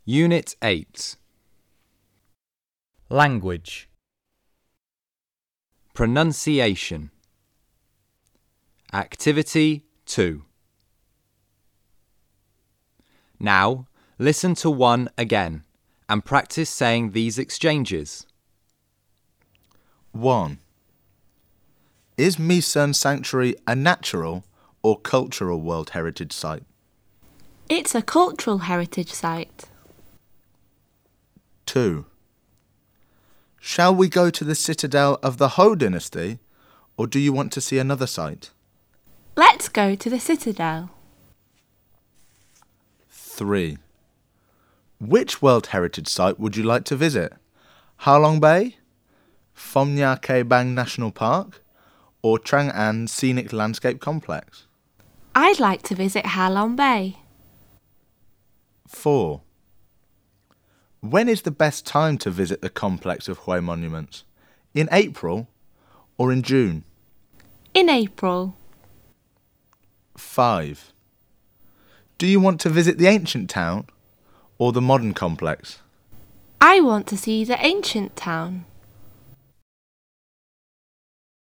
Unit 8. Language. Pronunciation. Activity 2. Now, listen to 1 again and practice saying these exchanges. 1. Is Misan Sanctuary a natural or cultural World Heritage Site? It's a cultural heritage site. 2. Shall we go to the citadel of the Ho dynasty, or do you want to see another site? Let's go to the citadel. 3. Which World Heritage Site would you like to visit? Halong Bay, Phom Nha Ke Bang National Park, or Chang'an Scenic Landscape Complex? I'd like to visit Halong Bay. 4. When is the best time to visit the complex of Hue monuments? In April or in June? In April. 5. Do you want to visit the ancient town or the modern complex? I want to see the ancient town.